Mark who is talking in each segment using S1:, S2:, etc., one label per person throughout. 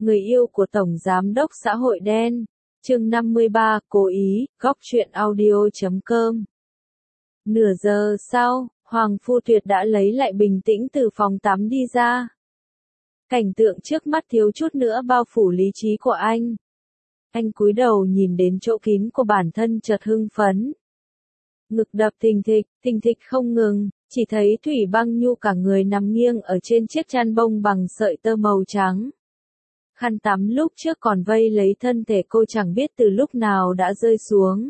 S1: người yêu của Tổng Giám đốc xã hội đen. Chương 53, cố ý, góc truyện audio.com. Nửa giờ sau, Hoàng Phu Tuyệt đã lấy lại bình tĩnh từ phòng tắm đi ra. Cảnh tượng trước mắt thiếu chút nữa bao phủ lý trí của anh. Anh cúi đầu nhìn đến chỗ kín của bản thân chợt hưng phấn. Ngực đập thình thịch không ngừng, chỉ thấy Thủy Băng Nhu cả người nằm nghiêng ở trên chiếc chăn bông bằng sợi tơ màu trắng. Khăn tắm lúc trước còn vây lấy thân thể cô chẳng biết từ lúc nào đã rơi xuống.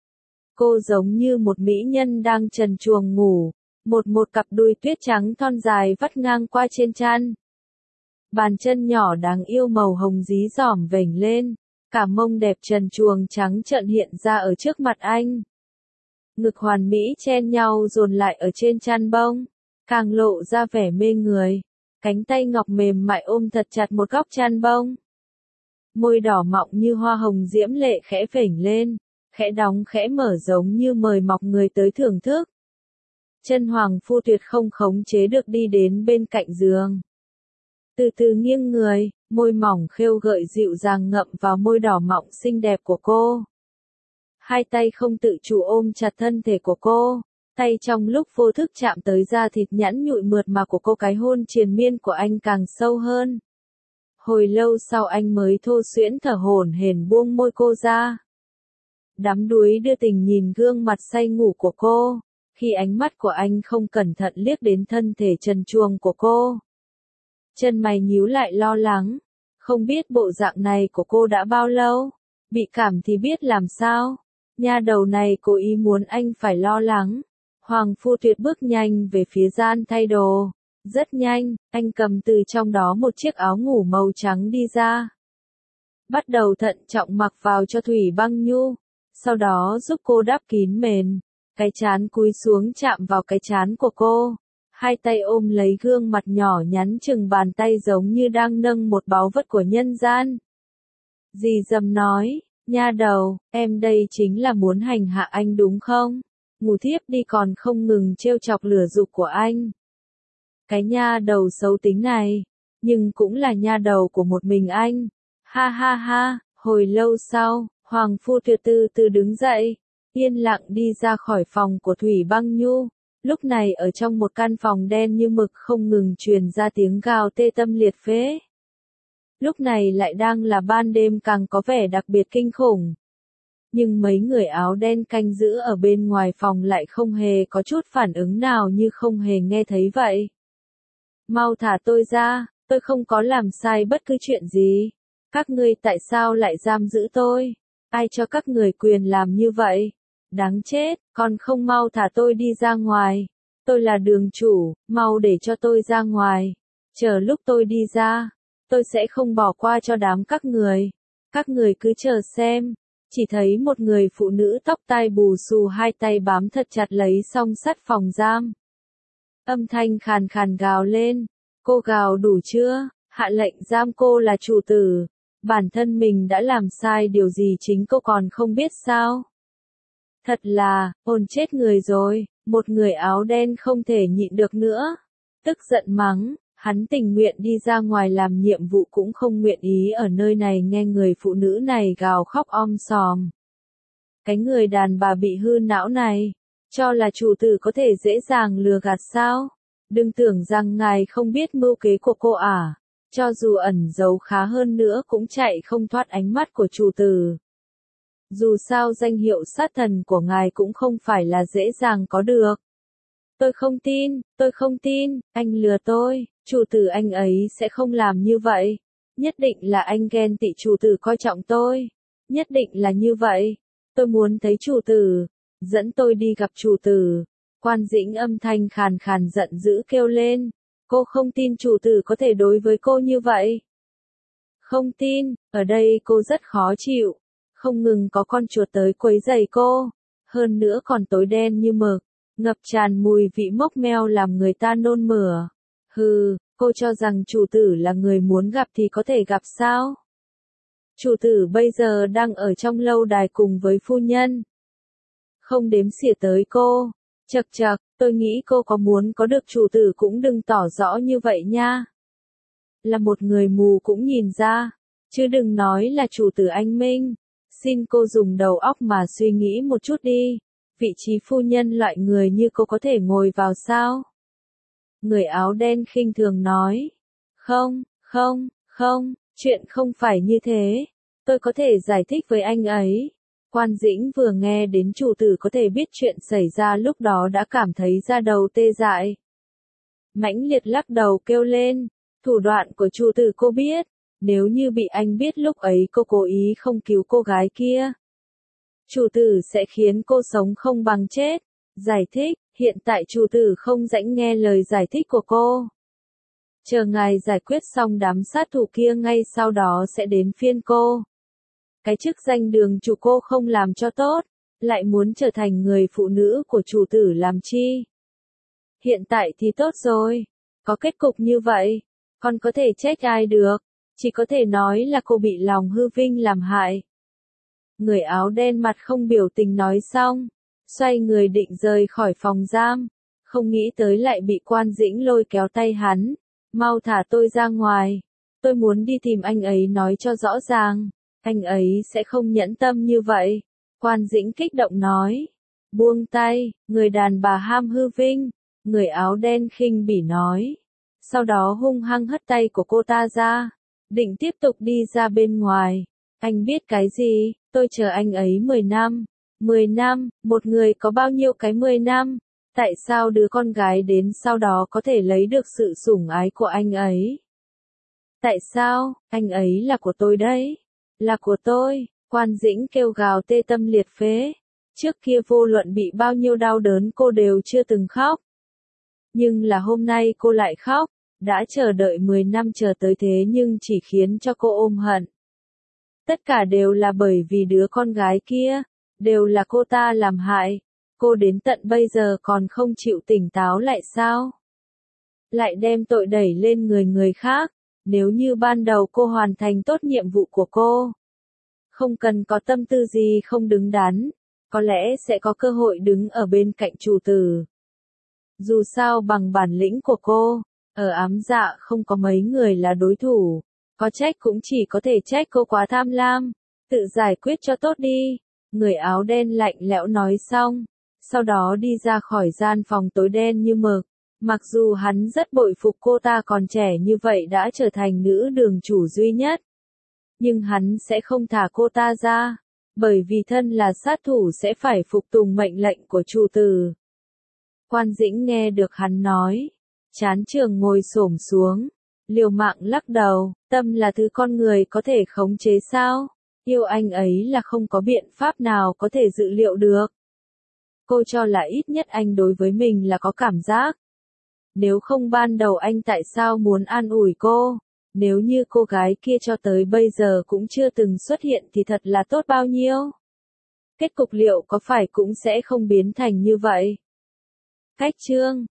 S1: Cô giống như một mỹ nhân đang trần truồng ngủ, một cặp đùi tuyết trắng thon dài vắt ngang qua trên chăn. Bàn chân nhỏ đáng yêu màu hồng dí dỏm vểnh lên, cả mông đẹp trần truồng trắng trợn hiện ra ở trước mặt anh. Ngực hoàn mỹ chen nhau dồn lại ở trên chăn bông, càng lộ ra vẻ mê người. Cánh tay ngọc mềm mại ôm thật chặt một góc chăn bông. Môi đỏ mọng như hoa hồng diễm lệ khẽ phểnh lên, khẽ đóng khẽ mở giống như mời mọc người tới thưởng thức. Chân Hoàng Phu Tuyệt không khống chế được đi đến bên cạnh giường. Từ từ nghiêng người, môi mỏng khêu gợi dịu dàng ngậm vào môi đỏ mọng xinh đẹp của cô. Hai tay không tự chủ ôm chặt thân thể của cô. Tay trong lúc vô thức chạm tới da thịt nhẵn nhụi mượt mà của cô, cái hôn triền miên của anh càng sâu hơn. Hồi lâu sau anh mới thô xuyễn thở hổn hển buông môi cô ra. Đắm đuối đưa tình nhìn gương mặt say ngủ của cô, khi ánh mắt của anh không cẩn thận liếc đến thân thể trần truồng của cô. Chân mày nhíu lại lo lắng, không biết bộ dạng này của cô đã bao lâu, bị cảm thì biết làm sao. Nha đầu này cố ý muốn anh phải lo lắng. Hoàng Phu Tuyệt bước nhanh về phía gian thay đồ. Rất nhanh, anh cầm từ trong đó một chiếc áo ngủ màu trắng đi ra. Bắt đầu thận trọng mặc vào cho Thủy Băng Nhu. Sau đó giúp cô đắp kín mền. Cái trán cúi xuống chạm vào cái trán của cô. Hai tay ôm lấy gương mặt nhỏ nhắn chừng bàn tay giống như đang nâng một báu vật của nhân gian. Dì dầm nói, nha đầu, em đây chính là muốn hành hạ anh đúng không? Ngủ thiếp đi còn không ngừng trêu chọc lửa dục của anh. Cái nha đầu xấu tính này, nhưng cũng là nha đầu của một mình anh. Ha ha ha, hồi lâu sau, Hoàng Phu Tuyệt từ từ đứng dậy, yên lặng đi ra khỏi phòng của Thủy Băng Nhu. Lúc này ở trong một căn phòng đen như mực không ngừng truyền ra tiếng gào tê tâm liệt phế. Lúc này lại đang là ban đêm càng có vẻ đặc biệt kinh khủng. Nhưng mấy người áo đen canh giữ ở bên ngoài phòng lại không hề có chút phản ứng nào, như không hề nghe thấy vậy. Mau thả tôi ra, tôi không có làm sai bất cứ chuyện gì. Các ngươi tại sao lại giam giữ tôi? Ai cho các người quyền làm như vậy? Đáng chết, còn không mau thả tôi đi ra ngoài. Tôi là đường chủ, mau để cho tôi ra ngoài. Chờ lúc tôi đi ra, tôi sẽ không bỏ qua cho đám các người. Các người cứ chờ xem. Chỉ thấy một người phụ nữ tóc tai bù xù hai tay bám thật chặt lấy song sắt phòng giam. Âm thanh khàn khàn gào lên. Cô gào đủ chưa? Hạ lệnh giam cô là chủ tử. Bản thân mình đã làm sai điều gì chính cô còn không biết sao? Thật là, hồn chết người rồi. Một người áo đen không thể nhịn được nữa. Tức giận mắng. Hắn tình nguyện đi ra ngoài làm nhiệm vụ cũng không nguyện ý ở nơi này nghe người phụ nữ này gào khóc om sòm. Cái người đàn bà bị hư não này, cho là chủ tử có thể dễ dàng lừa gạt sao? Đừng tưởng rằng ngài không biết mưu kế của cô à. Cho dù ẩn giấu khá hơn nữa cũng chạy không thoát ánh mắt của chủ tử. Dù sao danh hiệu sát thần của ngài cũng không phải là dễ dàng có được. Tôi không tin, anh lừa tôi. Chủ tử anh ấy sẽ không làm như vậy. Nhất định là anh ghen tị chủ tử coi trọng tôi. Nhất định là như vậy. Tôi muốn thấy chủ tử. Dẫn tôi đi gặp chủ tử. Quan Dĩnh âm thanh khàn khàn giận dữ kêu lên. Cô không tin chủ tử có thể đối với cô như vậy. Không tin, ở đây cô rất khó chịu. Không ngừng có con chuột tới quấy rầy cô. Hơn nữa còn tối đen như mực. Ngập tràn mùi vị mốc meo làm người ta nôn mửa. Hừ, cô cho rằng chủ tử là người muốn gặp thì có thể gặp sao? Chủ tử bây giờ đang ở trong lâu đài cùng với phu nhân. Không đếm xỉa tới cô. Chậc chậc, tôi nghĩ cô có muốn có được chủ tử cũng đừng tỏ rõ như vậy nha. Là một người mù cũng nhìn ra, Chứ đừng nói là chủ tử anh Minh. Xin cô dùng đầu óc mà suy nghĩ một chút đi. Vị trí phu nhân loại người như cô có thể ngồi vào sao? Người áo đen khinh thường nói. Không, chuyện không phải như thế. Tôi có thể giải thích với anh ấy. Quan Dĩnh vừa nghe đến chủ tử có thể biết chuyện xảy ra lúc đó đã cảm thấy da đầu tê dại. Mãnh liệt lắc đầu kêu lên. Thủ đoạn của chủ tử cô biết. Nếu như bị anh biết lúc ấy cô cố ý không cứu cô gái kia. Chủ tử sẽ khiến cô sống không bằng chết. Giải thích, hiện tại chủ tử không rảnh nghe lời giải thích của cô. Chờ ngài giải quyết xong đám sát thủ kia ngay sau đó sẽ đến phiên cô. Cái chức danh đường chủ cô không làm cho tốt, lại muốn trở thành người phụ nữ của chủ tử làm chi. Hiện tại thì tốt rồi, có kết cục như vậy, còn có thể trách ai được, chỉ có thể nói là cô bị lòng hư vinh làm hại. Người áo đen mặt không biểu tình nói xong, xoay người định rời khỏi phòng giam, không nghĩ tới lại bị Quan Dĩnh lôi kéo tay hắn. Mau thả tôi ra ngoài, tôi muốn đi tìm anh ấy nói cho rõ ràng, anh ấy sẽ không nhẫn tâm như vậy. Quan Dĩnh kích động nói, buông tay, người đàn bà ham hư vinh, người áo đen khinh bỉ nói. Sau đó hung hăng hất tay của cô ta ra, định tiếp tục đi ra bên ngoài. Anh biết cái gì, tôi chờ anh ấy 10 năm. 10 năm, một người có bao nhiêu cái 10 năm? Tại sao đứa con gái đến sau đó có thể lấy được sự sủng ái của anh ấy? Tại sao, anh ấy là của tôi đấy. Là của tôi, Quan Dĩnh kêu gào tê tâm liệt phế. Trước kia vô luận bị bao nhiêu đau đớn cô đều chưa từng khóc. Nhưng là hôm nay cô lại khóc, đã chờ đợi 10 năm chờ tới thế nhưng chỉ khiến cho cô ôm hận. Tất cả đều là bởi vì đứa con gái kia, đều là cô ta làm hại. Cô đến tận bây giờ còn không chịu tỉnh táo lại sao? Lại đem tội đẩy lên người khác, nếu như ban đầu cô hoàn thành tốt nhiệm vụ của cô. Không cần có tâm tư gì không đứng đắn, có lẽ sẽ có cơ hội đứng ở bên cạnh chủ tử. Dù sao bằng bản lĩnh của cô, ở ám dạ không có mấy người là đối thủ, có trách cũng chỉ có thể trách cô quá tham lam, tự giải quyết cho tốt đi. Người áo đen lạnh lẽo nói xong. Sau đó đi ra khỏi gian phòng tối đen như mực. Mặc dù hắn rất bội phục cô ta còn trẻ như vậy đã trở thành nữ đường chủ duy nhất. Nhưng hắn sẽ không thả cô ta ra. Bởi vì thân là sát thủ sẽ phải phục tùng mệnh lệnh của chủ tử. Quan Dĩnh nghe được hắn nói. Chán trường ngồi xổm xuống. Liều mạng lắc đầu. Tâm là thứ con người có thể khống chế sao? Yêu anh ấy là không có biện pháp nào có thể dự liệu được. Cô cho là ít nhất anh đối với mình là có cảm giác. Nếu không ban đầu anh tại sao muốn an ủi cô? Nếu như cô gái kia cho tới bây giờ cũng chưa từng xuất hiện thì thật là tốt bao nhiêu? Kết cục liệu có phải cũng sẽ không biến thành như vậy? Cách chương